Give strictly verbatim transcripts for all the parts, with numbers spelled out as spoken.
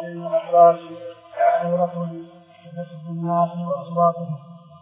الأخلاق صورة في الناس وأصواتهم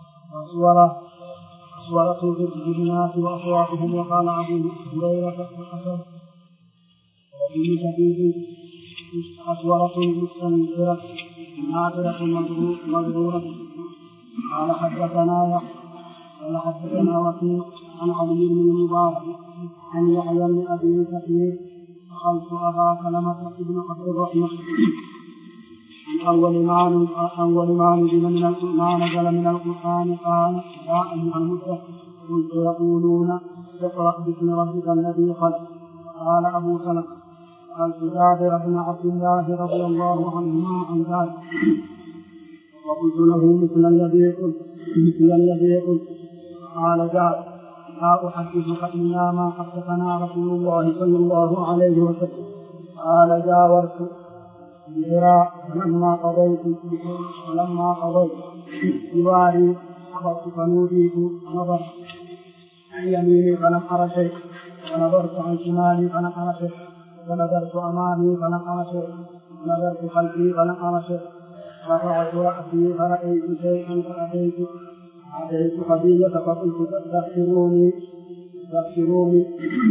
وصورة في الناس وأصواتهم. وقال أبو هريرة الحسن وفي سبيل أصورة مستنكرة ناظرة مغرورة. قال حدثنا قال حدثنا وكيع عن علي بن المبارك عن يحيى بن أبي كثير خلف أبا سلمة بن عبد الرحمن عن أول ما أول ما نزل من ما نزل من القرآن قال يا أيها المدثر قلت يقولون اقرأ باسم ربك الذي خلق. قال أبو سلمة قال جابر بن عبد الله رضي الله عنهما عن ذلك وقلت له مثل الذي قلت مثل الذي قلت. قال جابر لا أحدثك إلا ما حدثنا رسول الله صلى الله عليه وسلم. قال جاورت بذراع فلما قضيت فلما قضيت جواري نظرت فنوديت نظرت عن يميني فلم أر شيء ونظرت عن شمالي فلم أر شيء ونظرت أمامي فلم أر شيء ونظرت خلفي فلم أر شيء رفعت رأسي فرأيت شيئا فأتيت أتيت خديجة فقلت تغفروني تغفروني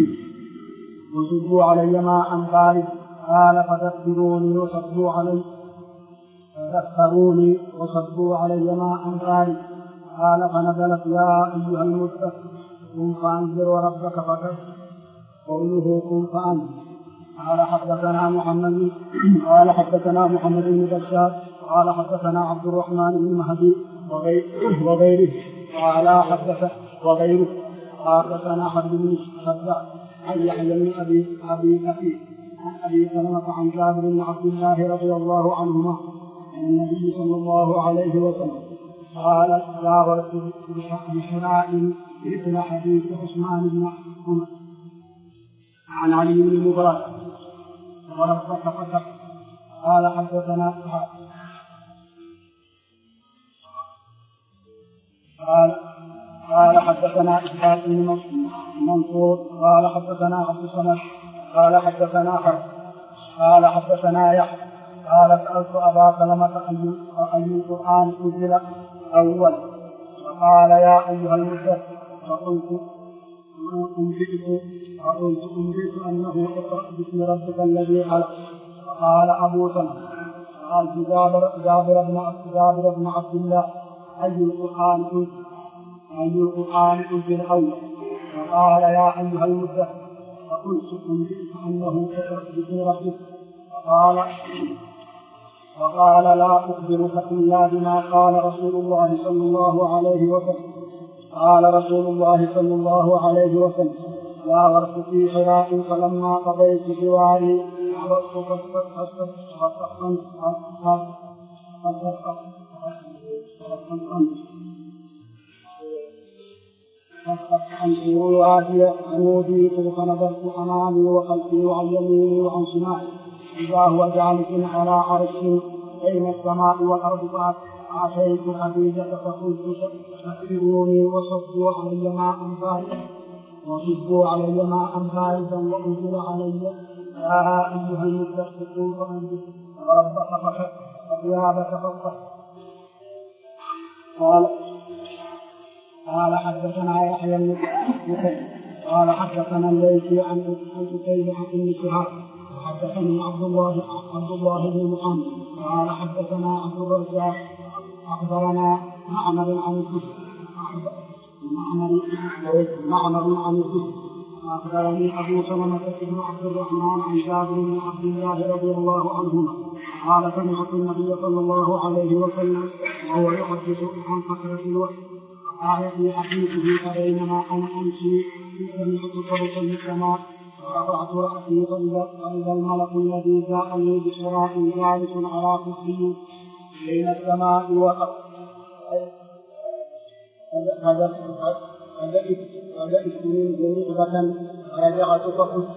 وصبوا علي ماء بارد. قال فتغفروني وصبوا علي فتغفروني وصبوا علي ماء بارد. قال فنزلت يا أيها المدثر قم فأنذر وربك فكبر قوله قم فأنذر. قال حدثنا محمد قال حدثنا محمد بن بشار قال حدثنا عبد الرحمن بن مهدي وغيره قال حدث وغيره حدثنا حرب بن شداد عن يحيى بن أبي أبي كثير عن أبي سلمة عن جابر بن عبد الله رضي الله عنهما عن النبي صلى الله عليه وسلم قال جاورت بحراء مثل حديث عثمان بن عمر عن علي بن المبارك وربك فتح. قال حدثنا قال قال حدثنا إسحاق بن منصور قال حدثنا عبد الصمد قال حدثنا حرب قال حدثنا يحيى قال سألت أبا سلمة أي القرآن أنزل أول فقال يا أيها المدثر فقلت أنبئت فقلت أنبئت أنه اقرأ باسم ربك الذي خلق. قال أبو سلمة قال جابر جابر بن جابر بن عبد الله أي القرآن أنزل أي القرآن أنزل أول. فقال يا أيها المدثر فقلت أنبئت أنه اقرأ باسم ربك. قال وقال لا أخبرك إلا بما قال رسول الله صلى الله عليه وسلم. قال رسول الله صلى الله عليه وسلم جاورت في حراء فلما قضيت جواري عرضت فاستقمت رواتي نوديت فنظرت أمامي وخلفي وعن يميني وعن شمالي إذا هو جالس على عرش بين السماء والأرض. فأتيت خديجة فقلت تغفروني وصبوا علي ماء باردا وصبوا علي ماء باردا وأنزل علي يا أيها المدثر قم فأنذر وربك فكبر وثيابك فاطهر. قال قال حدثنا يحيى بن كثير قال حدثنا الليثي عن أسيد عن ابن شهاب حدثني عبد الله عبد الله بن محمد قال حدثنا عبد الرزاق أخبرنا معمر عن الزهري معمر عن الزهري أخبرني أبو سلمة بن عبد الرحمن عن جابر بن عبد الله رضي الله عنهما قال سمعت النبي صلى الله عليه وسلم وهو يحدث عن فترة الوحي قال في حديثه فبينما أنا أمشي سمعت صوتا من السماء فرفعت رأسي فإذا الملك الذي جاءني بشراء جالس على كرسي بين السماء والأرض. فجئت منه رغبة فرجعت فقلت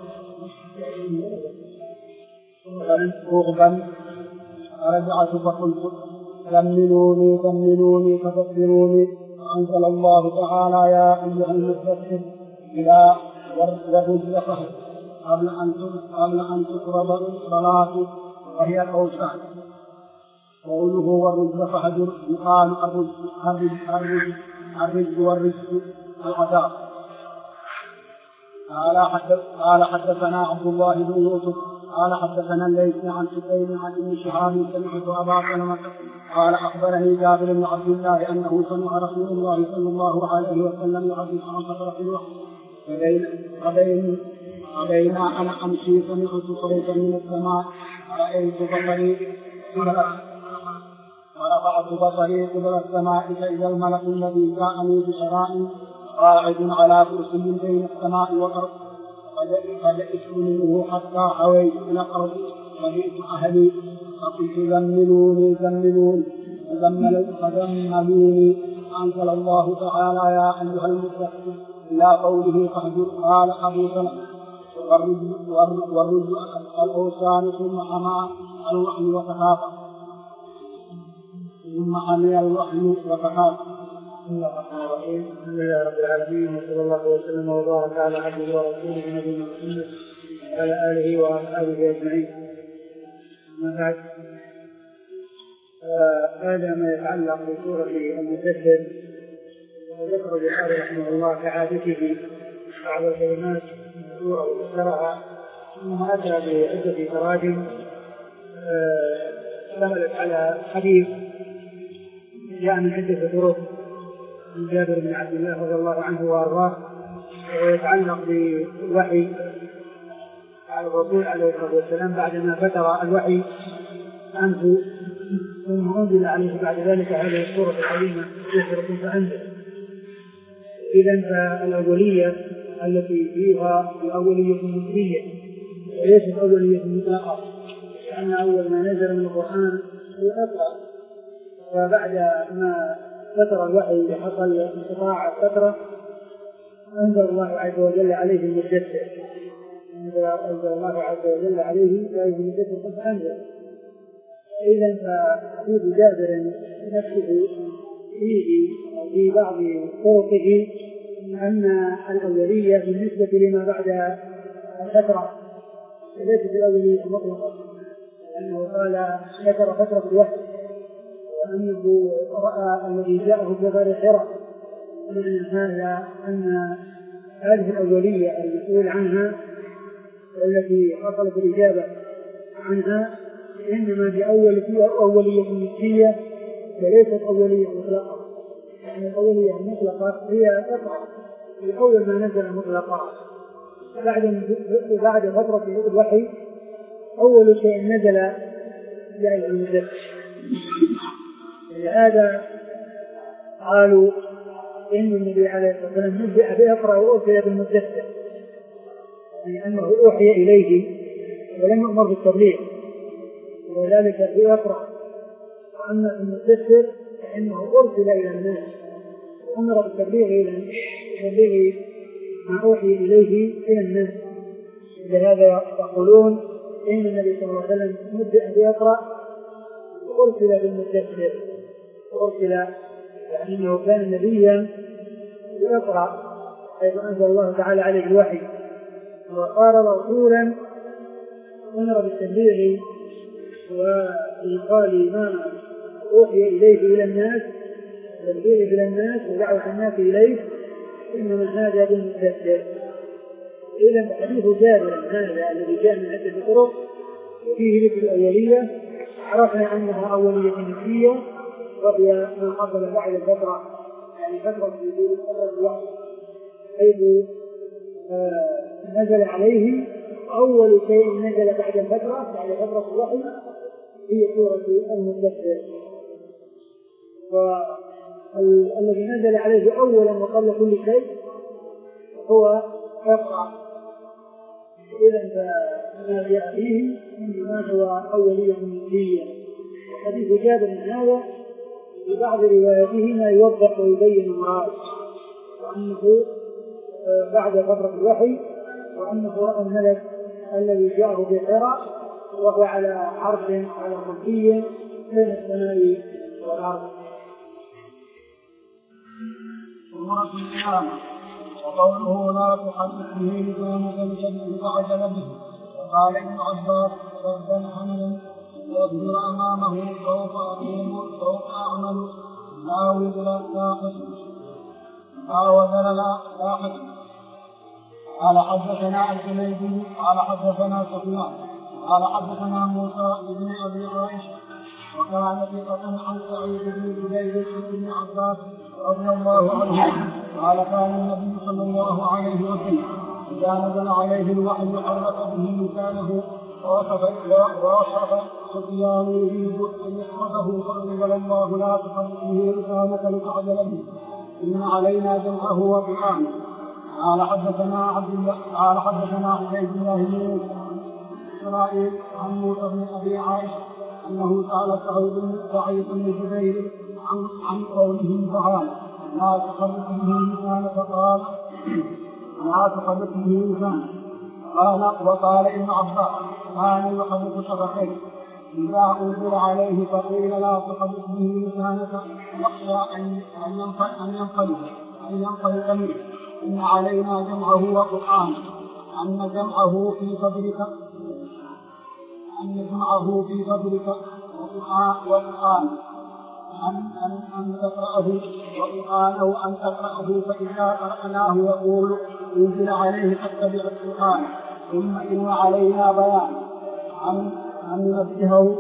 رغبا فرجعت فقلت كملوني كملوني فتكبروني. أنزل الله تعالى يا أيها المدثر إلى والرجل فهد قبل أن قبل أن تفرض الصلاة وهي الأوثان. قوله والرجل فهجر يقال الرجل الرجل والرجل العذاب. قال حدثنا عبد الله بن يوسف قال حدثنا الليث عن حسين عن ابن شهاب سمعت أبا سلمة قال أخبرني جابر بن عبد الله أنه سمع رسول الله صلى الله عليه وسلم يحدث عن فترة الوحي فبينما أنا أمشي سمعت صوتا من السماء رأيت بصري ورفعت بصري قبل السماء فإذا الملك الذي جاءني بشرائع قاعد على كرسي بين السماء والأرض فجئت منه حتى هويت إلى الأرض وجئت أهلي فقلت زملوني زملوني فزملوني أنزل الله تعالى يا أيها المدثر إلى قوله فاهجر. قال أبو سلمة والرجل الأوثان ثم حمى الوحي وتخافى ثم حمي الوحي وتخافى. بسم الله الرحمن الرحيم. الحمد لله رب العالمين وصلى الله وسلم وبارك على عبده ورسوله نبينا محمد وعلى اله واصحابه اجمعين. اما بعد، هذا ما يتعلق بسوره المدثر. وذكر البخاري رحمه الله كعادته بعض الكلمات من السوره وذكرها ثم اتى بعده تراجم اشتملت على حديث جاء من عده طرق من جابر بن عبد الله رضي الله عنه وارضاه ويتعلق بالوحي على الرسول عليه الصلاه والسلام بعدما فتر الوحي عنه ثم انزل عليه بعد ذلك هذه السوره العظيمه سوره فانزل. اذا فالاوليه التي فيها الاوليه النسبيه وليست اوليه مطلقه، لان اول ما نزل من القران هو اقرا، وبعد ما فترة الوحي حصل انقطاع الفترة أنزل الله عز وجل عليه المدثر أنزل الله عز وجل عليه المدثر فأنزل. إذن فحديث جابر نفسه فيه في بعض طرقه أن الأولية بالنسبة لما بعد الفترة ليست الأولية مطلقة، لأنه قال ذكر فترة الوحي وأنه رأى الذي جاءه في غار حراء. ومن هذا أن هذه الأولية المسؤول عنها والتي حصلت الإجابة عنها إنما بأول فيها أولية نسبية وليست أولية مطلقة، يعني الأولية المطلقة هي تقع في أول ما نزل مطلقا. بعد بعد فترة الوحي أول شيء نزل جاء المدثر. لهذا قالوا إن النبي عليه الصلاة والسلام نبئ بإقرأ وأوحي بالمدثر، يعني أنه أوحي إليه ولم يؤمر بالتبليغ، وذلك بإقرأ. وأما المدثر فإنه أرسل إلى الناس وأمر بالتبليغ إلى تبليغ ما أوحي إليه إلى الناس. لهذا يقولون إن النبي صلى الله عليه وسلم نبئ بإقرأ وأرسل بالمدثر. أرسل يعني أنه كان نبيا يقرأ حيث أنزل الله تعالى عليه الوحي، وصار رسولا أمر بالتبليغ وإيصال ما أوحي إليه إلى الناس، تبليغه إلى الناس ودعوة الناس إليه، إنما هذا بالمدثر. إذا حديث جابر هذا الذي جاء من عدة طرق فيه ذكر الأولية، عرفنا أنها أولية نسبية وهي ما حصل بعد الفترة، يعني فترة في فترة الوحي حيث آه نزل عليه أول شيء نزل بعد الفترة بعد فترة الوحي هي سورة المدثر. والذي نزل عليه أولا وقبل كل شيء هو اقرأ. إذا فما جاء فيه إنما هو أولية نسبية. حديث جابر من هذا في بعض رواياته ما يوضح ويبين المراد، وأنه بعد فترة الوحي، وأنه رأى الملك الذي جاءه في حراء وهو على عرش على كرسي بين السماء والأرض. وقوله لا تحدث به لسانك بشيء تعجل به. وقال ابن عباس ردا حملا يصبر أمامه سوف أقوم سوف أعمل لا وزر لا حسن لا وزر لا حسن. قال حدثنا الجليبي قال حدثنا سفيان قال حدثنا موسى بن أبي عائشة وكان ثقة عن سعيد بن جبير بن عباس رضي الله عنه قال كان النبي صلى الله عليه وسلم إذا نزل عليه الوحي حرك به لسانه ووصف سفيان يريد أن يحفظه فأنزل الله لا تحرك به لسانك لتعجل به إن علينا جمعه وقرآنه. قال حدثنا عبد الله قال حدثنا عبيد الله بن إسرائيل عن موسى بن أبي عائشة أنه سأل سعيد بن جبير عن, عن قوله تعالى لا تحرك به لسانك قال لا تحرك به لسانك قال وقال ابن عباس كان يحرك شفتيه إذا أنزل عليه فقيل لا تحرك به لسانك يخشى أن ينقلب أن ينقلب منه إن علينا جمعه وقرآنه أن جمعه في صدرك أن جمعه في صدرك وقرآنه أن أن أن تقرأه وقرآنه أن تقرأه فإذا قرأناه يقول أنزل عليه فاتبع القرآن ثم إن علينا بيان أن أن ننبهه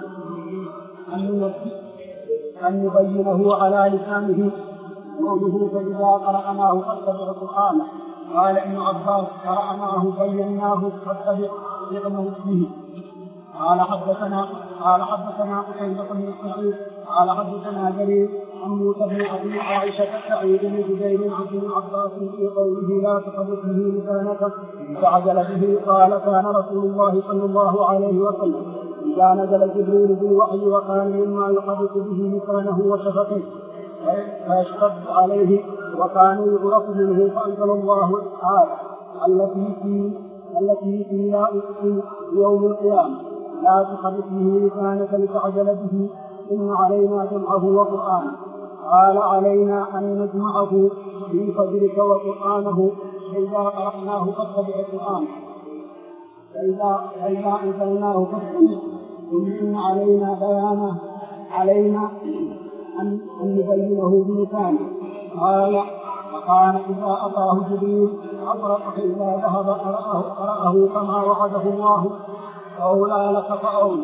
أن أن نبينه على لسانه قوله فإذا قرأناه فاتبع القرآن. قال ابن عباس قرأناه بيناه فاتبع يقنه به. قال حدثنا قال حدثنا قتيبة بن سعيد قال حدثنا جرير عن موسى بن أبي عائشة سعيد بن جبير عن ابن عباس في قوله لا تحرك به لسانك فعجل به. قال كان رسول الله صلى الله عليه وسلم إذا نزل جبريل بالوحي وكان مما يحرك به لسانه وشفتيه فيشتد عليه وكانوا يعرف منه فأنزل الله تعالى التي في التي في يوم القيامة لا تحرك به لسانك لتعجل به إن علينا جمعه وقرآنه. قال علينا أن نجمعه في صدرك وقرآنه فإذا قرأناه فاتبع القرآن فإذا فإذا أنزلناه فاتبع إن علينا بيانه علينا أن نبينه بلسانه. قال وكان إذا أتاه جبريل أطرق فإذا ذهب قرأه, قرأه كما وعده الله أولى لك فأولى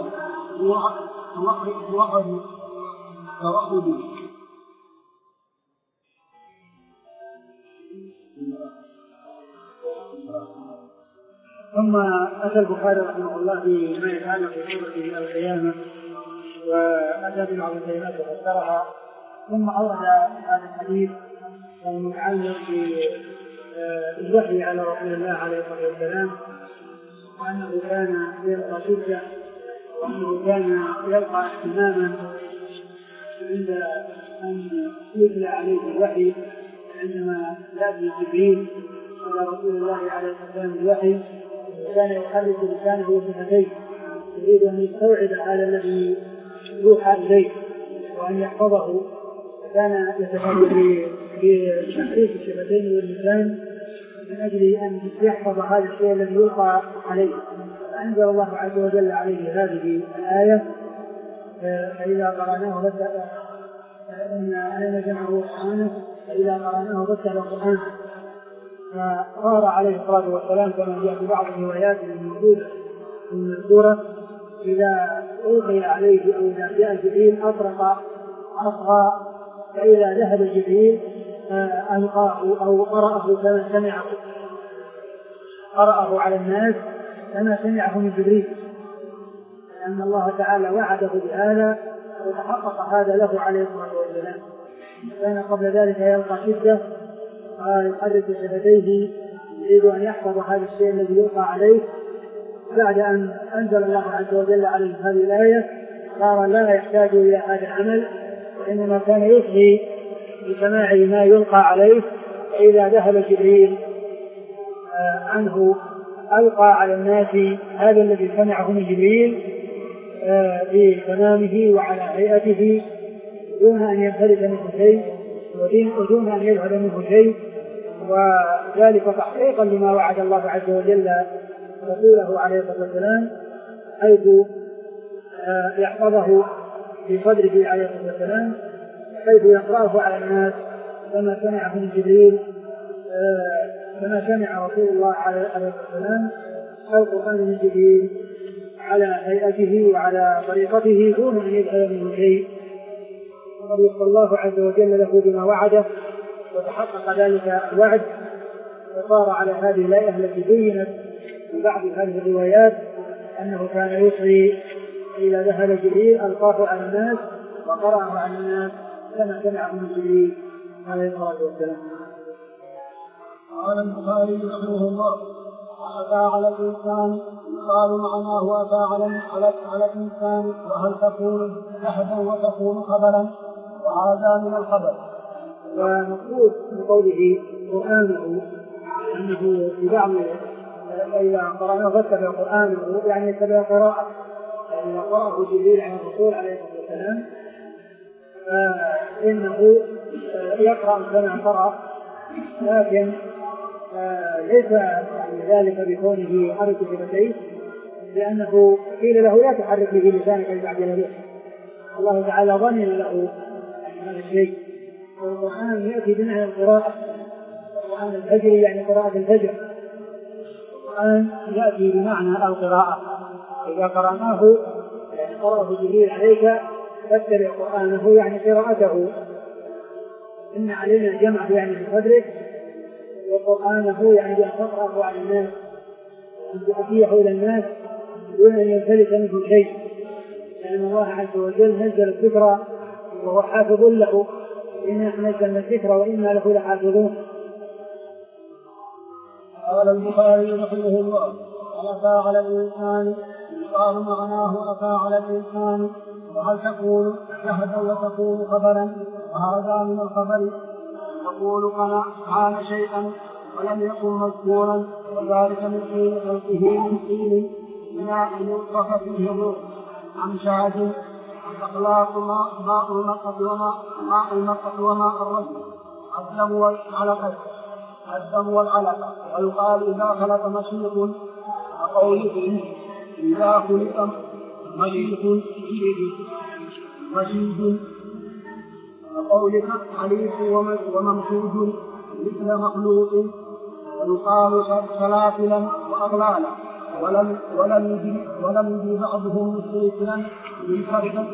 وحد توحد. ثم أتى البخاري رحمه الله بما يتعلق بسورة القيامة وأتى ببعض الكلمات وفسرها ثم أورد هذا الحديث المتعلق بالوحي على رسول الله عليه الصلاة والسلام وأنه كان يلقى شدة وأنه كان يلقى اهتماما عند أن يتلى عليه الوحي عندما يأتي جبريل على رسول الله عليه الصلاة والسلام الوحي وكان يحرك لسانه وشفتيه يريد أن يستوعب هذا الذي يوحى إليه وأن يحفظه كان يتفرد بتحريك الشفتين واللسان من أجل أن يحفظ هذا الشيء الذي يلقى عليه. فأنزل الله عز وجل عليه هذه الآية فإذا قرأناه إن علينا جمعه وقرآنه فإذا قرأناه فتح القرآن. فقال عليه الصلاة والسلام كما جاء في بعض الروايات الموجودة في السورة إذا ألقي عليه أو إذا جاء جبريل أطرق أصغى فإذا ذهب جبريل ألقاه أو قرأه كما سمعه قرأه على الناس كما سمعه من جبريل لأن الله تعالى وعده بهذا وتحقق هذا له عليه الصلاة والسلام. كان قبل ذلك يلقى شدة يحرك شفتيه يريد أن يحفظ هذا الشيء الذي يلقى عليه. بعد أن أنزل الله عز وجل عليه هذه الآية صار لا يحتاج إلى هذا العمل وإنما كان يصغي بسماع ما يلقى عليه فإذا ذهب جبريل عنه ألقى على الناس هذا الذي سمعه من جبريل بتمامه وعلى هيئته دون أن ينفرد منه شيء ودون أن يذهب منه شيء وذلك تحقيقا لما وعد الله عز وجل رسوله عليه الصلاة والسلام حيث يحفظه في صدره عليه الصلاة والسلام حيث يقرأه على الناس كما سمعه من جبريل، كما سمع رسول الله عليه الصلاة والسلام القرآن من جبريل على هيئته وعلى طريقته دون أن يدخل منه شيء، وقد وفق الله عز وجل له بما وعده وتحقق ذلك الوعد، وصار على هذه الآية التي بينت في بعض هذه الروايات أنه كان يصغي إذا ذهب جبريل ألقاه على الناس وقرأه على الناس كما سمعه من جبريل عليه الصلاة والسلام. قال البخاري رحمه الله: أتى على الإنسان يقال معناه أتى على على الإنسان، وهل تكون أحدا وتكون خبرا، وهذا من الخبر. ومقصود من قوله قرآنه أنه في بعض إذا قرأناه فاتبع قرآنه يعني يتبع قراءة، إذا قرأه جبريل عن الرسول عليه الصلاة والسلام فإنه يقرأ كما قرأ، لكن ليس ذلك بكونه يحرك شفتيه، لأنه قيل له لا تحرك به لسانك لتعجل به. الله تعالى ضمن له هذا الشيء. والقرآن يأتي بمعنى القراءة، القرآن الفجر يعني قراءة الفجر، القرآن يأتي بمعنى القراءة. إذا قرأناه يعني قرأه جبريل عليك فاتبع قرآنه يعني قراءته، إن علينا الجمع يعني في صدرك، وقرآنه يعني أن تقرأه على الناس وأن تؤتيه إلى الناس دون أن ينفلت منه شيء، لأن الله عز وجل نزل الذكر وهو حافظ له، إنا نزلنا الذكر وإنا له لحافظون. قال البخاري رحمه الله: أتى على الإنسان يقال معناه أتى على الإنسان، وهل تكون شهدا وتكون خبرا، وهذا من الخبر. يقول كان شيئا ولم يكن مذكورا، وذلك من حين خلقه من طين بماء يلقف فيه الروح عن شهد الأخلاق ماء المرأة وماء ماء المرأة وماء الرجل الدم والعلقة الدم والعلقة. ويقال إذا خلق مشيط وقوله إذا خلق مشيط مشيط وقولك حليف وممشوج مثل مخلوق. ويقال سلاسلا وأغلالا. ولم ولم يجي ولم يجي بعضهم مستقيلا منفردا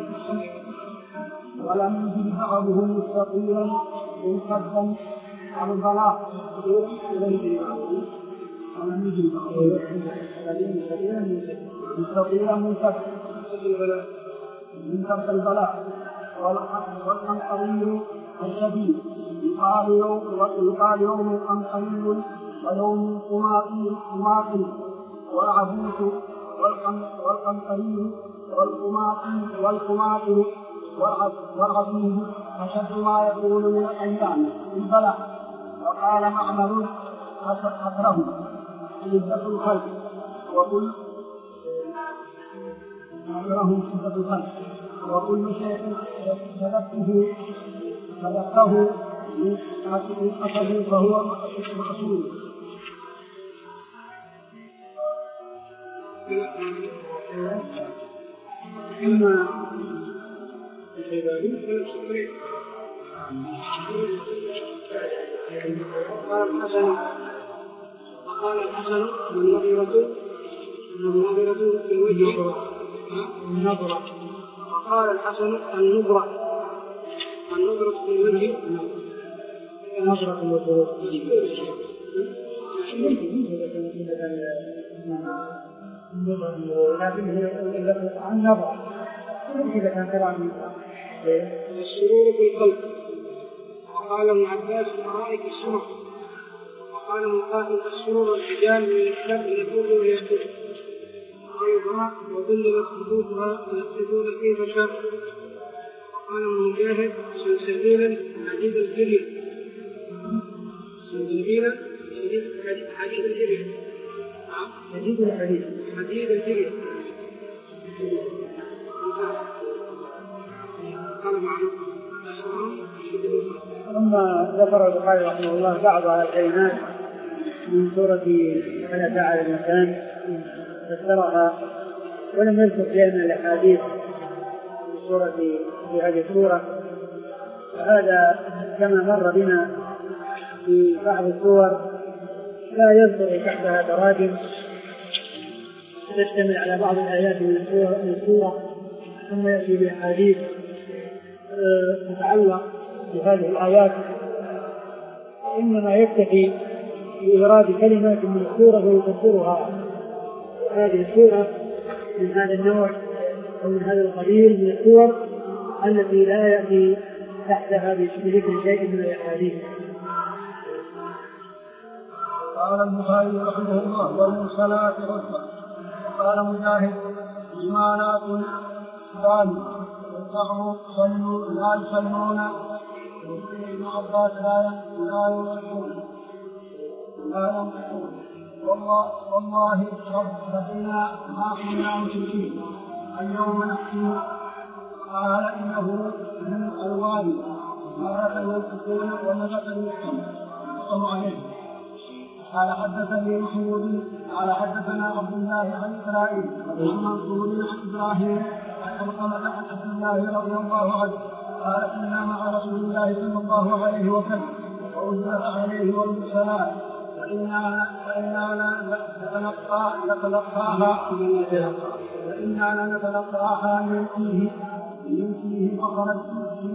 ولم يجي بعضهم مستقيلا منفردا عن البلاء. ولم يجي بعضهم مستقيلا منفردا منفرد البلاء. والقمطري الشديد يقال يوم قمطري ويوم قماطي والعبوس والقمطري والقماطي والعبيد أشد ما يكون من الأيام البلاء. وقال معمر حسره شدة الخلق وكل معمرهم شدة الخلق وكل شيء سلكته سلكته من أصله فهو مقصود. إما وقال الحسن والنظرة النظرة في الوجه النظرة. وقال الحسن النظرة النظرة في الوجه نظرة الوجه لكن النظرة إذا كان كلام السرور في القلب. وقال ابن عباس أرائك السمع. وقال مقاتل السرور الحجام من الكتاب يقول ويكتب ويضرع وذللت خطوطها يكتبون كيف شاء. وقال مجاهد سلسبيلا حديد الجري سلسبيلا حديد الجري حديد الحديد حديد الجري. ثم ذكر البخاري رحمه الله بعض الكلمات من سورة هل أتى على الإنسان فسرها ولم يذكر شيئا من الأحاديث الصورة في هذه السورة. وهذا كما مر بنا في بعض السور لا يذكر تحتها تراجم تشتمل على بعض الآيات من السورة ثم يأتي بأحاديث تتعلق بهذه الآيات، إنما يكتفي بإيراد كلمات من السورة ويفسرها. هذه السورة من هذا النوع ومن هذا القبيل من السور التي لا يأتي تحتها بذكر شيء من الأحاديث. قال البخاري رحمه الله: والمرسلات عرفا. قال مجاهد: إيمانات ثاني والصغر صلوا لا يصلون. ابن عباس لا ينقصون لا ينقصون والله والله ربنا ما كنا مشركين اليوم نحكم. قال إنه من الوالي مرة ينقصون ومرة ينقصون عليه. قال حدثني محمود قال حدثنا عبد الله عن إسرائيل عن منصور عن إبراهيم عن علقمة عن عبد الله رضي الله عنه قال: كنا مع رسول الله صلى الله عليه وسلم وأنزل عليه والمرسلات فإنا نتلقى نتلقاها فإنا نتلقاها من فيه من فيه فخرجت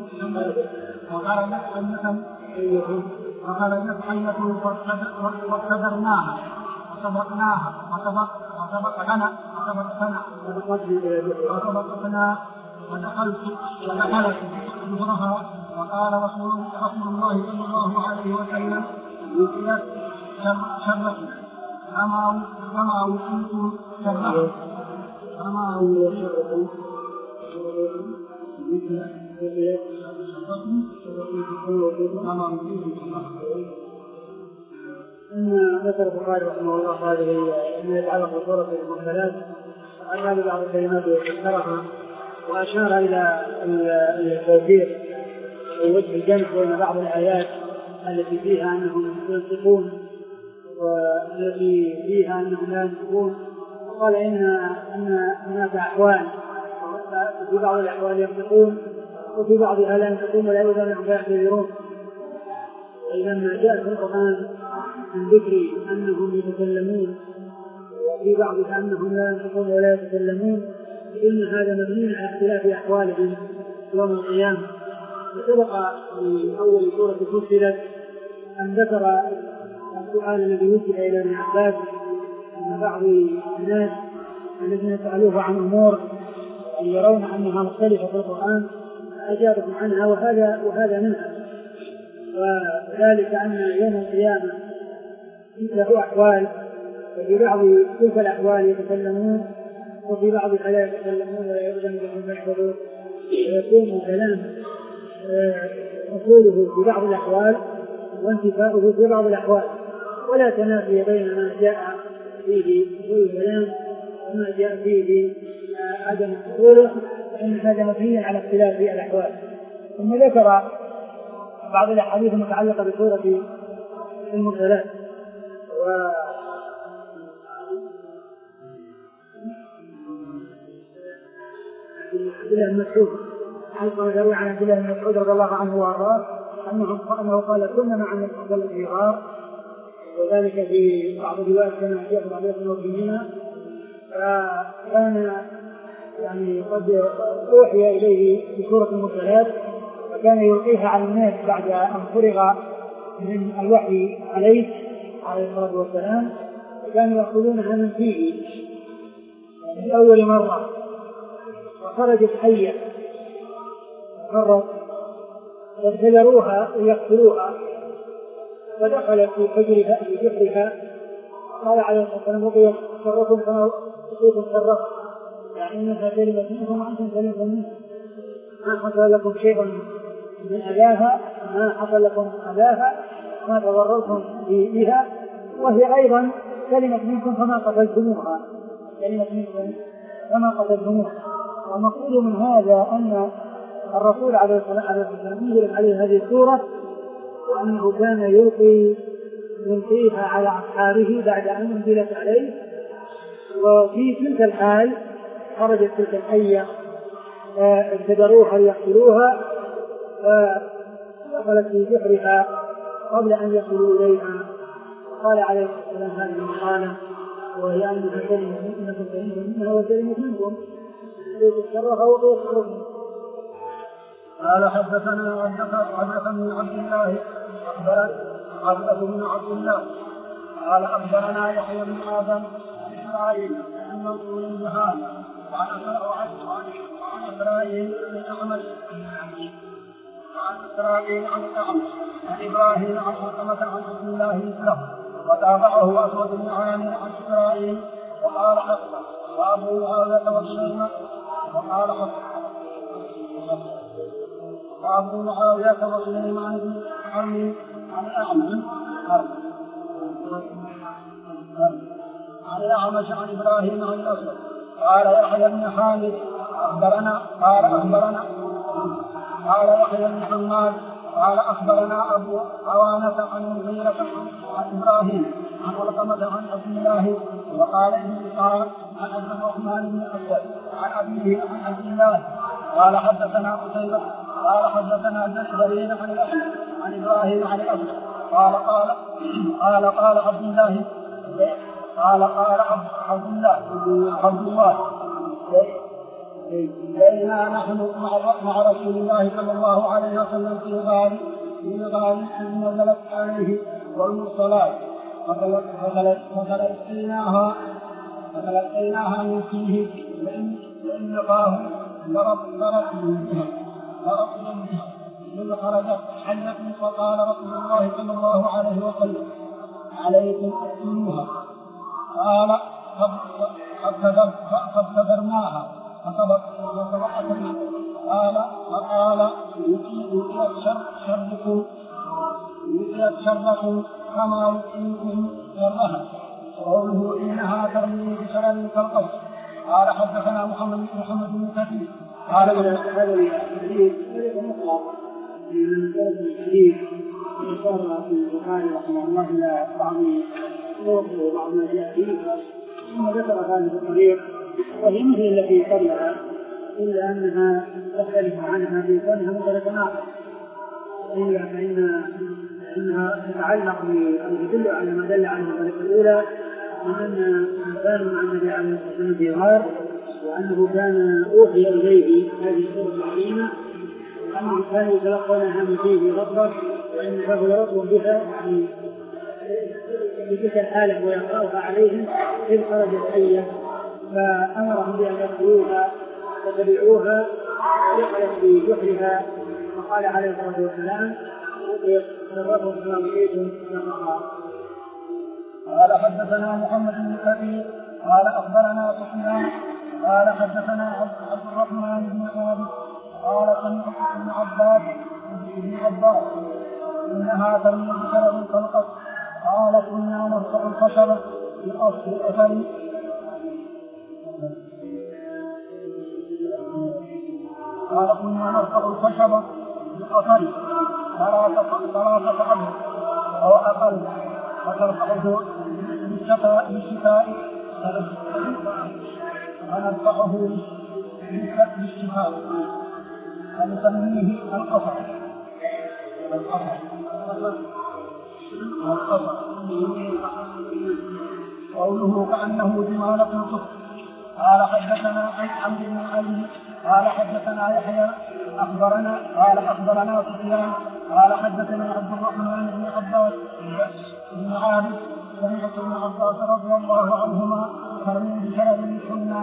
فخرجت حنة فخرجت حنة فابتدرناها وسبقناها وسبقنا وسبقنا وسبقنا ودخلت ودخلت ظهرها. وقال رسول الله صلى الله عليه وسلم: وكلت شركم كما كما وكلتم شركم كما وكلتم إن ذكر البخاري رحمه الله هذه ما يتعلق بسورة المرسلات، أشار بعض الكلمات وذكرها وأشار إلى التوفيق ووجه الجمع بين بعض الآيات التي فيها أنهم ينطقون والتي فيها أنهم لا ينطقون. وقال إن أن هناك أحوال في بعض الأحوال ينطقون وفي بعضها لا ينطقون ولا يؤذن لهم فيعتذرون. لما جاء في القرآن من ذكر أنهم يتكلمون وفي بعضها أنهم لا ينطقون ولا يتكلمون، إن هذا مبني على اختلاف أحوالهم يوم القيامة. وسبق في أول سورة فصلت أن ذكر السؤال الذي وجه إلى ابن عباس أن بعض الناس الذين سألوه عن أمور يرون أنها مختلفة في القرآن أجابهم عنها، وهذا وهذا منها. وذلك أن يوم القيامة له أحوال، وفي بعض تلك الأحوال يتكلمون وفي بعضها لا يتكلمون ولا يؤذن لهم يحفظون، ويكون الكلام حصوله في بعض الأحوال وانتفاؤه في بعض الأحوال، ولا تنافي بين ما جاء فيه حصول الكلام وما جاء فيه عدم حصوله، فإن هذا مبني على اختلاف في الأحوال. ثم ذكر بعض الأحاديث المتعلقة بسورة المرسلات. و عبد الله بن مسعود حيث يروي عن عبد الله بن مسعود رضي الله عنه وارضاه انه قال: كنا مع النبي صلى الله عليه وسلم في غار، وذلك في بعض الروايات كما جاء بعض الموجودين، فكان يعني قد اوحي اليه في سوره المرسلات فكان يلقيها على الناس بعد ان فرغ من الوحي عليه عليه الصلاه والسلام، فكانوا ياخذونها من فيه في اول مره، وخرجت حية مرت فابتلروها ويقتلوها، فدخلت في حجرها في جحرها. قال عليه الصلاة والسلام: وقيت شركم كما وقيتم شركم، يعني إنها كلمة منكم وأنتم كلمة منكم، ما حصل لكم شيء من أذاها ما حصل لكم أذاها ما تضررتم بها، وهي أيضا كلمة منكم فما قتلتموها كلمة منكم فما قتلتموها. والمقصود من هذا أن الرسول عليه الصلاة والسلام انزلت عليه هذه السورة، وأنه كان يلقي يلقيها على أصحابه بعد أن انزلت عليه، وفي تلك الحال خرجت تلك الحية ابتدروها ليقتلوها فدخلت في جحرها قبل أن يصلوا إليها. قال عليه الصلاة والسلام هذه المقالة وهي أنها كلمة إنكم كلمة منها وكلمة منكم يتشرف ويصرفون. قال حدثنا عبدة بن عبد الله عبدة بن عبد الله قال أخبرنا يحيى بن آدم إسرائيل عن منصور بن هذا وعن إسرائيل بن أحمد عن إسرائيل عن الأعمش عن إبراهيم عن حكمة عن عبد الله مثله وتابعه أسود بن عامر عن إسرائيل وقال حفصة وأبو معاوية والشيمة وقال حفصة وأبو معاوية وسليمان بن حرب عن الأعمش عن الأعمش عن إبراهيم عن الأسود قال يحيى بن حامد أخبرنا قال أخبرنا قال يحيى بن حماد قال أخبرنا أبو عوانة عن المغيرة عن إبراهيم عن علقمة عن عبد الله وقال ابن إسحاق عن عبد الرحمن بن أسود عن أبيه عن عبد الله قال حدثنا قتيبة قال حدثنا جرير عن الأحمد عن إبراهيم عن الأسود قال قال قال قال عبد الله قال قال عبد الله عبد الله بينما نحن مع رسول الله صلى الله عليه وسلم في غار في غار نزلت عليه والمرسلات فتلقيناها فتلقيناها من فيه وإن لقاه ضرب ضرب بها ضرب بها من خرجت حلت فقال رسول الله صلى الله عليه وسلم عليكم اقتلوها قال فابتدرناها فسبقتنا قال فقال يطيع شركم يطيع شركم كما يطيعكم شرها قوله انها ترمي بشرر كالقصر. قال حدثنا محمد محمد بن كثير قال هذا الحديث مطلق من الحديث وصار في البخاري رحمه الله الى بعض طرق وبعض ما جاء فيه ثم ذكر هذه الطريق وهي مثل التي قبلها إلا أنها تختلف عنها في كونها مختلفة آخر إلا فإن إنها تتعلق أو تدل على ما دل عليه الطريقة الأولى من أن كان مع النبي عليه الصلاة والسلام في غار وأنه كان أوحي إليه هذه السورة العظيمة وأنه كانوا يتلقونها من فيه غضبة وأن له رطب بها في تلك الحالة ويقرأها عليهم إذ خرجت حية فأمرهم بأن يأخذوها فتبعوها ودخلت في جحرها وقال عليه الصلاة والسلام تصرفوا كما بقيتم كما قال حدثنا محمد بن كثير قال أخبرنا سفيان قال حدثنا عبد الرحمن بن عابد قال سمعت ابن عباس ابن عباس إنها ترمي بشرر كالقصر قال كنا نرفع الخشبة في أصل الأثر قال كنا نرفع الخشبة بالأثر ثلاثة عبد أو أقل فترفعه بالشتاء ونرفعه بالشتاء ونسميه القصر القصر القصر قوله كأنه جمالة القصر. قال حدثنا عمرو بن علي قال حدثنا يحيى أخبرنا قال أخبرنا سفيان قال حدثنا عبد الرحمن بن عباس بن عابد سمعت ابن عباس رضي الله عنهما ترمي بشرر كنا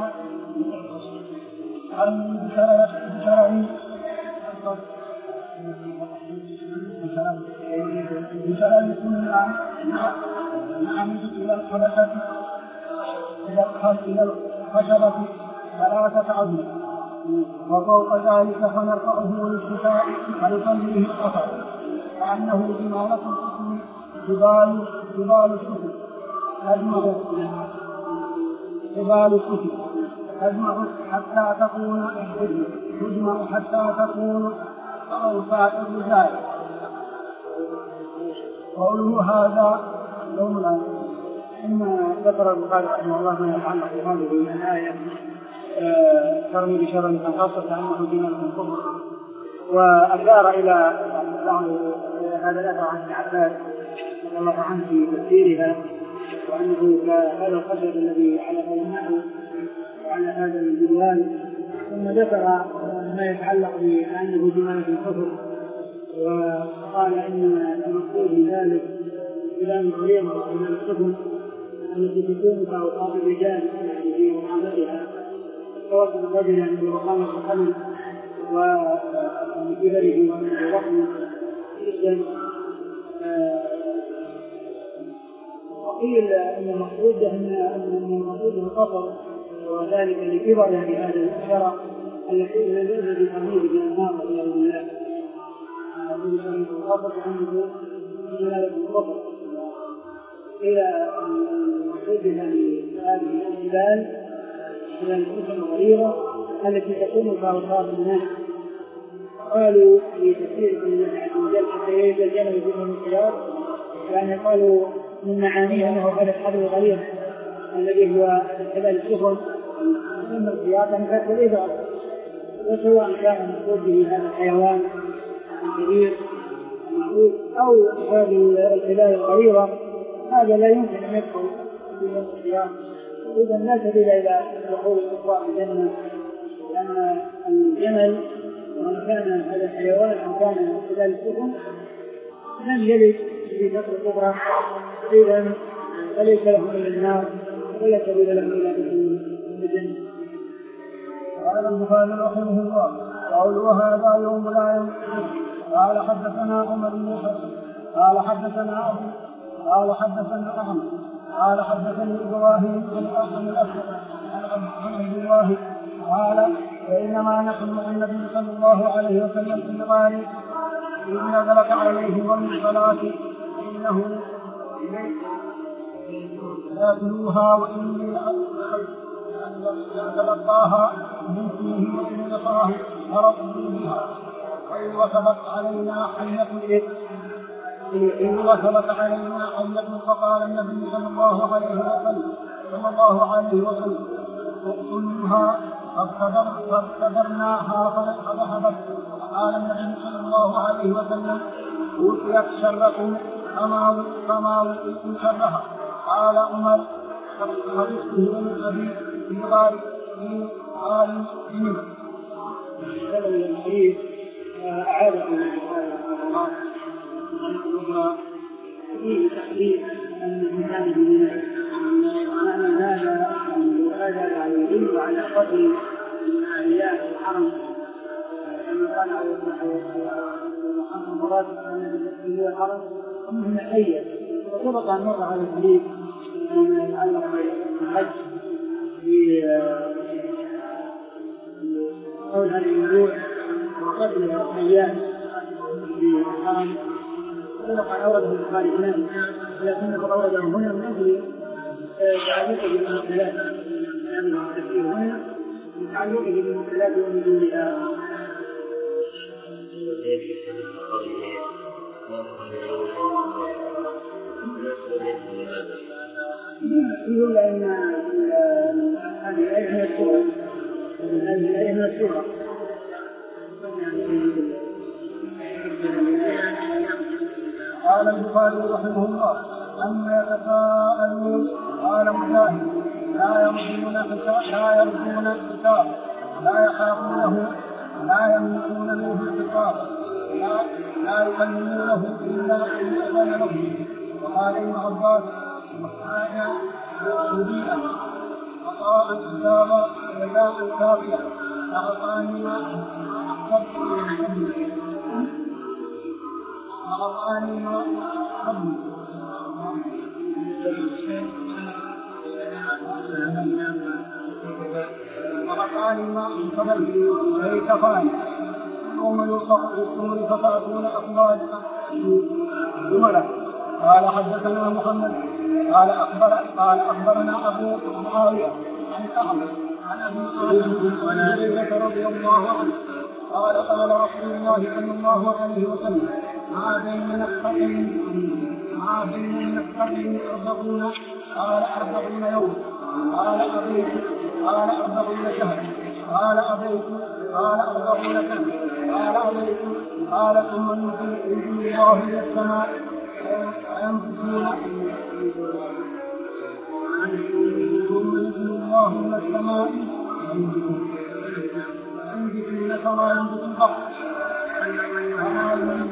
ترمي بشرر بشرر كنا نعمد إلى الحلقة إلى الخشبة ثلاثة عدل وفوق ذلك فنرفعه للشتاء فنصليه القصر كأنه جمالة القصر جبال جبال السفن تجمع جبال السفن تجمع حتى تكون تجمع حتى تكون أوفاء الرجال. قوله هذا يوم الآن. ثم ذكر البخاري رحمه الله ما يتعلق بهذه الآية ترمي بشر خاصة كأنه جمال الكفر. وأشار إلى بعض هذا الأثر عن ابن عباس رضي الله عنه في تفسيرها، وأنه كهذا الخشب الذي على النحو وعلى هذا الجدوان، ثم ذكر ما يتعلق بأنه جمال الكفر، وقال إن المقصود بذلك كلام الغليظ وكلام السفن التي تكون كأوقات الرجال في معاملتها، توصل الرجل عند مقامة الحمل ومن كبره ومن الرحم جدا. وقيل ان المقصود ان المقصود القصر، وذلك لكبر يعني هذا الشرع التي الذي تميل بالنار والعياذ بالله. القصر عنده جلالة القصر الى المقصود بهذه الجبال الى الجبال الغليظه التي تكون كأوصاف الناس. قالوا في تفسير الله عز وجل حتى يجد الجمل بهم الخيار، يعني قالوا من معانيه انه هذا الحبل الغليظ الذي هو جبل السفن ثم الخيار يعني فتح الإبر، وسواء كان المقصود به هذا الحيوان الكبير المعروف او هذه الخلال الغليظه، هذا لا يمكن ان يدخل في الخيار. إذا لا سبيل إلى دخول الكفار الجنة، لأن الجمل وإن كان هذا الحيوان أو كان خلال السفن لم يلد في فترة الكبرى، إذا فليس له إلى النار ولا سبيل له إلى دخول الجنة. قال البخاري رحمه الله: قول وهذا يوم لا ينقص. قال حدثنا عمر بن حفص قال حدثنا أبي قال حدثنا أحمد قال حدثني إبراهيم بن أحمد الأسود عن عبد الله قال: فإنما نحن مع النبي صلى الله عليه وسلم في الغار إذ نزلت عليه ومن صلاة إنه يتلوها وإني أتلقاها من فيه وإن نصاه فرضني بها وإن وثبت علينا حية إن وثبت علينا حية. فقال النبي صلى الله عليه وسلم صلى الله عليه وسلم: اقتلوها فابتدرناها فذهبت. قال النبي صلى الله عليه وسلم: وقيت شركم كما وقيتم شرها. قال عمر: حدثته من أبي في غار في غار منه. هذا الحديث أعاده الله فيه تحديد أن الإنسان بالله معنى هذا هذا يعني يدل على قدر الآيات الحرم، كما قال محمد مراد أن هو الحرم ومن حية. وسبق أن مر على الحديث فيما يتعلق بالحج في قول هذه الموضوع وقتل الأيام في الحرم. سبق أن أورده البخاري هنا، ولكنه أورده هنا من أجل تعلقه بالمثلات، لأن التفسير هنا تعلقه بالمثلات ونزولها. يقول أن هذه الآية من السورة، هذه الآية من السورة. قال البخاري رحمه الله: أما يتساءلون. قال مجاهد: لا يرجون لا يرجون الكتاب لا يخافونه لا يملكون منه الكتاب لا يكلمونه إلا أن يأذن لهم. وقال ابن عباس: وكان سبيلا وقاء الكتاب وجاء كافيا أعطاني ما أحببت من قبل أعطاني ما قبل أعطاني ما قبل كي كفاني ثم يلصق بالسمر فتأتون أخبارنا جملة. قال حدثنا محمد قال أخبر قال أخبرنا أبو معاوية عن أحمد عن أبي هريرة رضي الله عنه قال: قال رسول الله صلى الله عليه وسلم: ما بين نفقين ما بين نفقين أربعون. قال: أربعون يوم. قال: أبي قال أربعون شهرا. قال أبيت. قال أربعون سنة. قال أبيت. قال ثم ينزل الله إلى السماء فينبتون ثم ينزل الله إلى السماء ينبتون كما ينبت البقر كما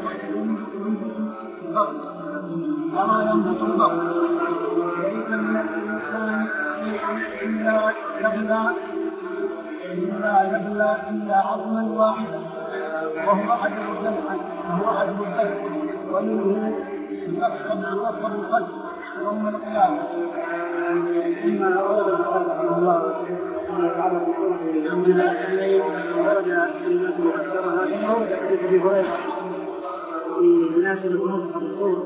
ينبت البقر. ليس من الإنسان إلا يبلى إلا يبلى إلا عظما واحدا وهو عدد الجمع وهو عدد الخلق ومنه يقصد يقصد الخلق يوم القيامة. ثم ورد رحمه الله تعالى الحمد لله الليل ورد كلمته وأكثرها ثم ورد حديث أبي هريرة في مناسب الأمور الصور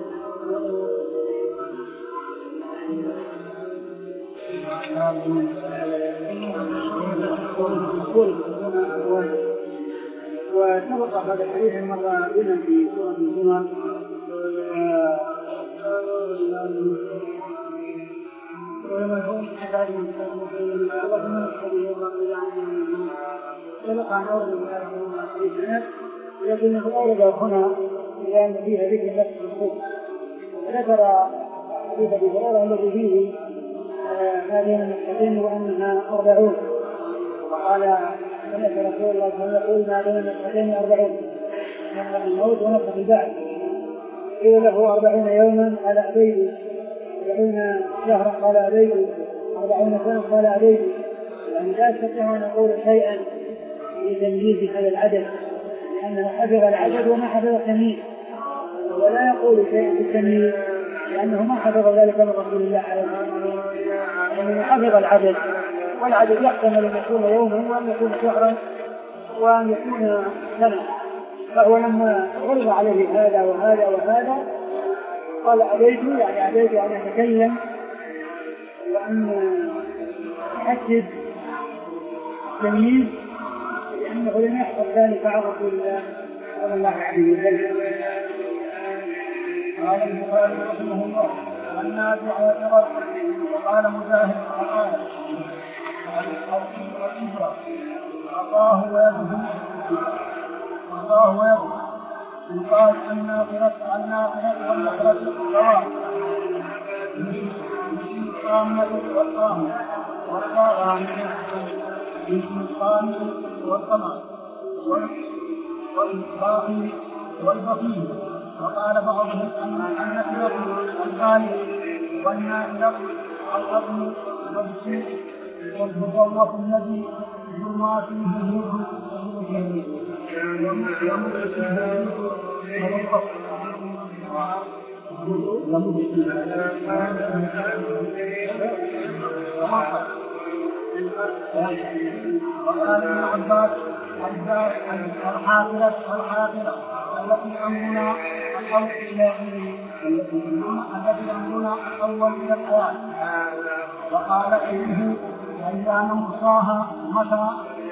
وسبق هذا الحديث مرة بنا في سورة الزمر ولما يكون حداد من المسلمين ومن الحديث سبق عن أورد من الحديث لكن أورد هنا لأن فيها ذكر نفس الخوف وذكر حديث أبي هريرة الذي فيه هذه المسلمين وأنها أربعون وقال سمعت رسول الله صلى الله عليه وسلم يقول ما بين المسلمين أربعون نفخ الموت ونفخ البعث. قيل له أربعون يوما قال أبيت. أربعون شهرا قال أبيت. أربعون سنة قال أبيت. يعني لا أستطيع أن أقول شيئا لتمييز هذا العدد لأنه حفظ العدد وما حفظ التمييز ولا يقول شيئا بالتمييز لأنه ما حفظ ذلك من رسول الله عليه الصلاة والسلام. يعني حفظ العدد والعدد يحتمل أن يكون يوما وأن يكون شهرا وأن يكون سنة. فهو لما غلب عليه هذا وهذا وهذا قال أبيت يعني أبيت أن أتكلم وأن أحدد تمييز لأنه لم يحصل ذلك عن رسول الله صلى الله عليه وسلم. قال البخاري رحمه الله والنافع يتغرب وقال مجاهد وقال الإبرة أعطاه ويده أعطاه ويده يقال الناقرة الناقرة والنقرة سواء القامة والقامة والقامة القامة والقمر والباقي والبقي. وقال بعضهم أن النقرة الغالب والناقرة الأرض والبقي والمضوف الذي يرمى فيه الهيد وقال ابن عباس الحاقرة الحاقرة التي أمرنا الأول إلى التي أمرنا الأول إلى الحياة. وقال إنه أيام مصاها متى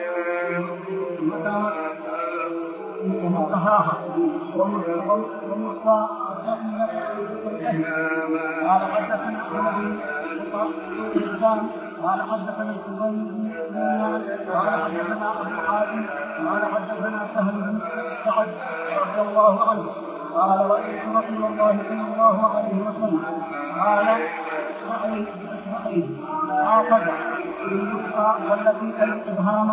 متى ومصاها ومصا قال حدثنا النبي قال حدثنا الزبير قال حدثنا أبو حاتم قال حدثنا سهل بن سعد رضي الله عنه قال رأيت رسول الله صلى الله عليه وسلم قال اسمعي باسمعي هكذا الوسطى والتي الإبهام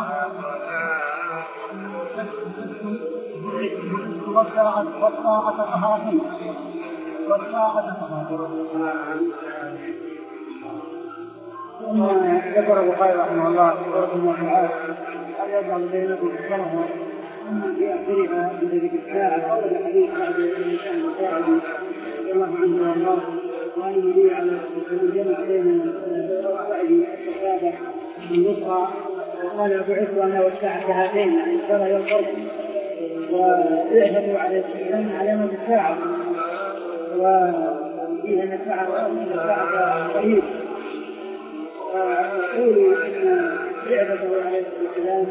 والساعة والساعة تهاجم والساعة تهاجم. ثم ذكر البخاري رحمه الله سورة النحل أن يجعل بينكم الصلاة ثم في آخرها من ذلك الساعة أول الحديث بعد الإنسان المساعد رضي الله عنه والله وأن يريد على الجمع بين بعد الصحابة النصرى وقال بعثت أنا والساعة كهاتين يعني الصلاة والفرق ويعهدوا على الإسلام علامة الساعة وفيها أن الساعة قريب. ويقول أن لعبته عليه السلام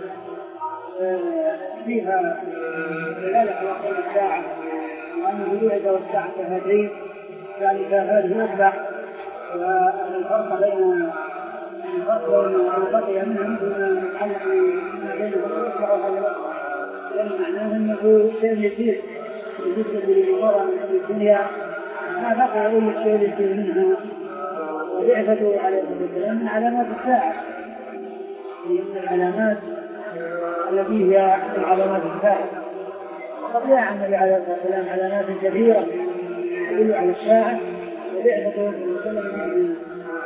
فيها دلالة على قول الساعة وأنه يعد والساعة كهاتين ذلك هذه نتبع والفرق بين فرق بين بقي منهم دون يتعلق بما بينهم وبين لأن معناه أنه شيء يسير بالنسبة للمرأة من الدنيا ما بقي إلا الشيء يسير منها. وبعثته عليه الصلاة والسلام من علامات الساعة، من العلامات التي هي من علامات الساعة. وقد جاء عن النبي عليه الصلاة والسلام علامات كثيرة تدل على الساعة، وبعثته صلى الله عليه وسلم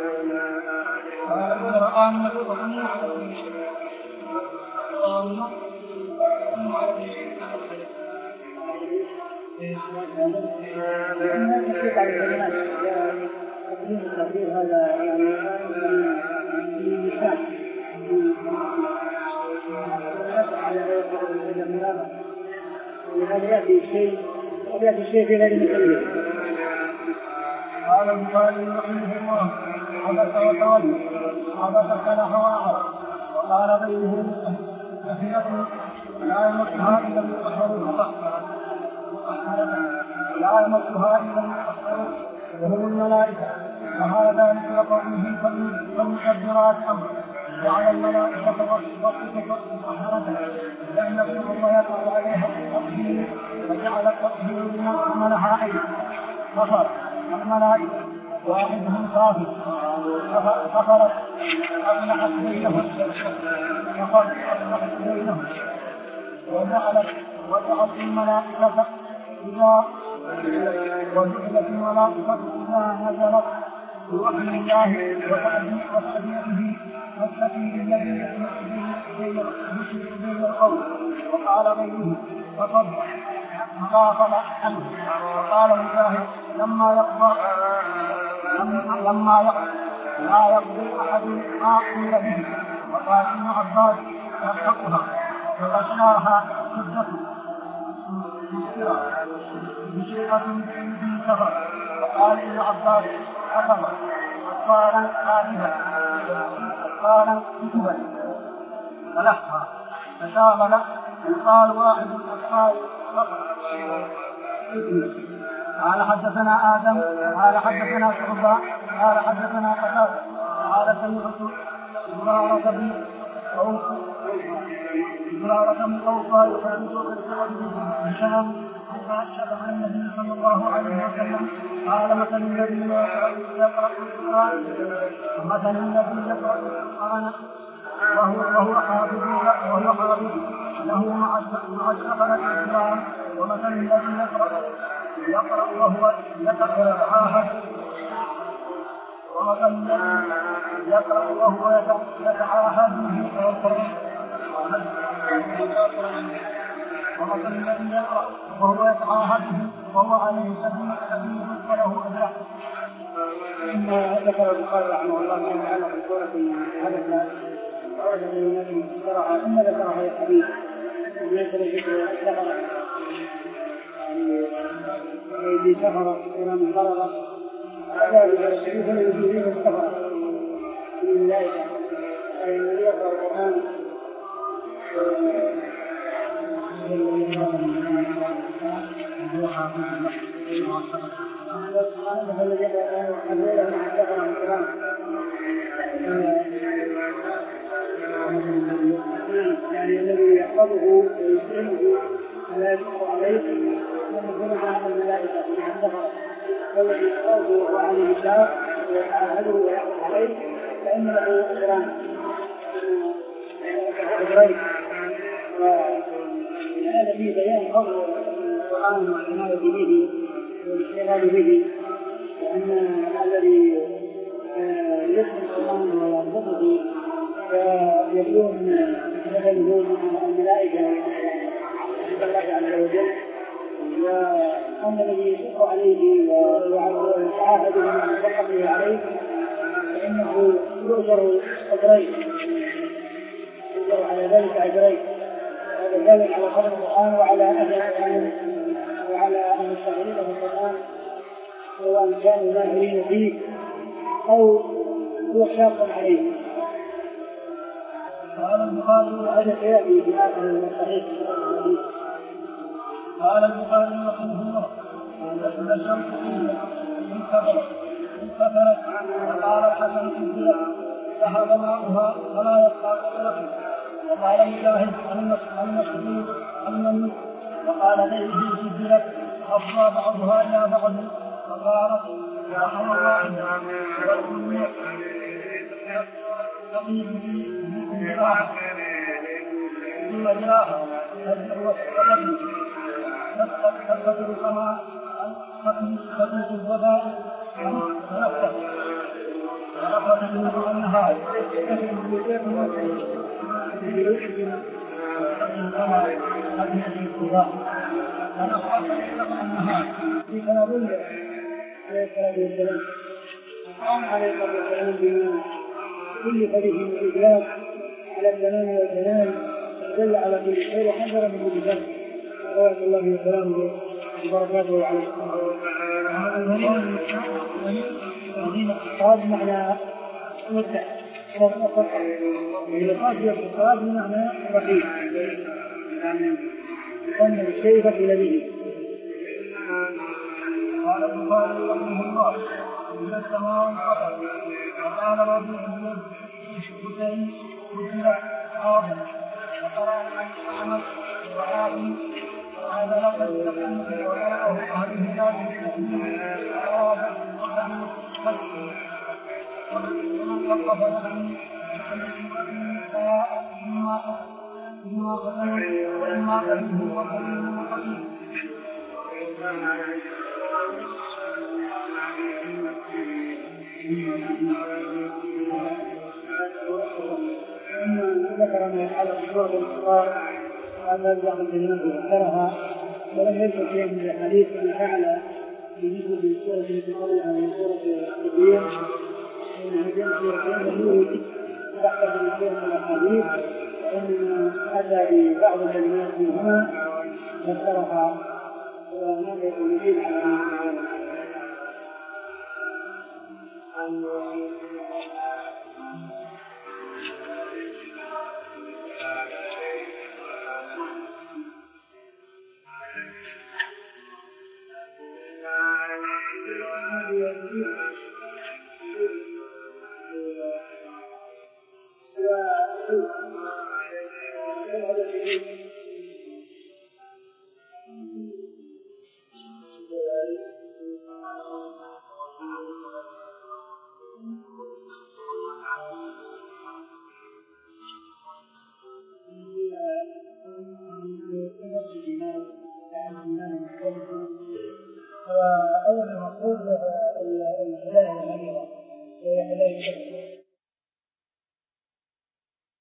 تقديم التأثير هذا يعني من النساء ولهذا يأتي الشيء ويأتي الشيء في غير مثله. قال البخاري رحمه الله عبس وتولى عبس فلح وأعرض. وقال غيره أهلته لا يمسها إلا المطهرون لا يمسها إلا المطهرون وهم الملائكة. وهذا ذلك لقوله فالمقدرات أمر وعلى الملائكة والصفة مطهرة لأن الله يقع عليها التطهير فجعل التطهير لها عين كفر الملائكة واحدهم كافر كفرت أصلحت بينهم كفرت أصلحت بينهم وجعلت وجعلت الملائكة إذا وجعلت الملائكة إذا نزلت بوحي الله وتأديته والسفير الذي يشرك به القول. وقال غيره فصدق مغافل عنه. وقال مجاهد لما يقضى لما يقضى لا يقضي أحد ما قيل به. وقال ابن عباس يحقها فغشاها شدته بشيئة في سفر. وقال ابن عباس حسبا أطفالا كاذبا أطفالا كتبا فلحها فشاغل يقال واحد الأطفال فقط. قال حدثنا آدم قال حدثنا شعبة قال حدثنا قتادة قال سمعت زرارة بن أوفى زرارة بن أوفى يحدث عن هشام عن شبه النبي صلى الله عليه وسلم قال مثل الذي يقرأ القرآن مثل الذي يقرأ القرآن وهو وهو حافظ وهو حافظ له مع الشفرة الإسلام ومثل الذي يقرأ يقرأ وهو يتعاهد ومثل الذي يقرأ وهو يتعاهد ومثل الذي يقرأ وهو يتعاهد وهو عليه سبيل فله أجر. ثم ذكر البخاري رحمه الله ما يتعلق بسورة هذا أورد من ذكرها ثم ذكر هذا الحديث وليس ذكر السفر يعني الذي سفر إلى من فرغ هذا الحديث الذي يريد السفر من الملائكة أي الذي يقرأ القرآن هو حافظ هذا الذي يقرأ القرآن مع السفر عن القرآن يعني الذي يحفظه ويسلمه لا يشق عليه ويكون مع الملائكة مع السفر والذي يحفظه وهو عليه شاق ويتعاهده ويحفظ عليه فإن له أجران أجرين. وهذا فيه بيان فضل القرآن والعناية به والاشتغال به وأن الذي يسمع القرآن ويربطه فيكون بدله مع الملائكة عند الله عز وجل. وأن الذي يشق عليه ويتعاهد من يشق عليه فإنه يؤجر أجرين يؤجر على ذلك أجرين هذا ذلك على فضل القرآن وعلى أهل العلم وعلى المشتغلين بالقرآن سواء كانوا ماهرين فيه أو هو شاق عليه. قال البخاري هذا سيأتي في آخر الصحيح. قال البخاري رحمه الله حدثنا الشمس انكفرت انكفرت وقال الحسن انزلت ذهب ماؤها فلا يبقى قطرة. وقال مجاهد المسلمين المني وقال غيره سجلت أفضى بعضها إلى بعض. فقالت رحم الله والجميع تقيد في جراحة ثم جراحة والسلام تقدر كما تقيد الوباء ونفسه ونفسه منه أنها في كلام عليه الصلاة والسلام قام عليه الصلاة والسلام بما كل فريق من الإجلال على الزمان والجلال ودل على كل خير وحذر من كل شر صلوات الله وسلامه وبركاته عليه. الاقتصاد معنى متع الاقتصاد الاقتصاد بمعنى رقيق يعني قم بالشيء فقل به. قال البخاري رحمه الله إن السماء انفطرت وقال رجل بشهدين مثل آدم وقرأ عن أحمد وآدم وهذا لقد تقنه وقرأه أهل الهلال وآدم وقدم خلقه ومن وقف له إما قدمه وإما قدمه وقدمه وقدمه. ذكر من على الصور والصغار هذا بعض الكلمات ذكرها ولم يذكر شيء من الحديث أن فعل بالنسبة للسورة التي قبلها من سورة التكوير أنها جاءت سورة تحت بالنسبة من الأحاديث وأن أتى ببعض الكلمات منهما ذكرها وهناك يقول على أول المقصود الهداية الأخيرة وهي هداية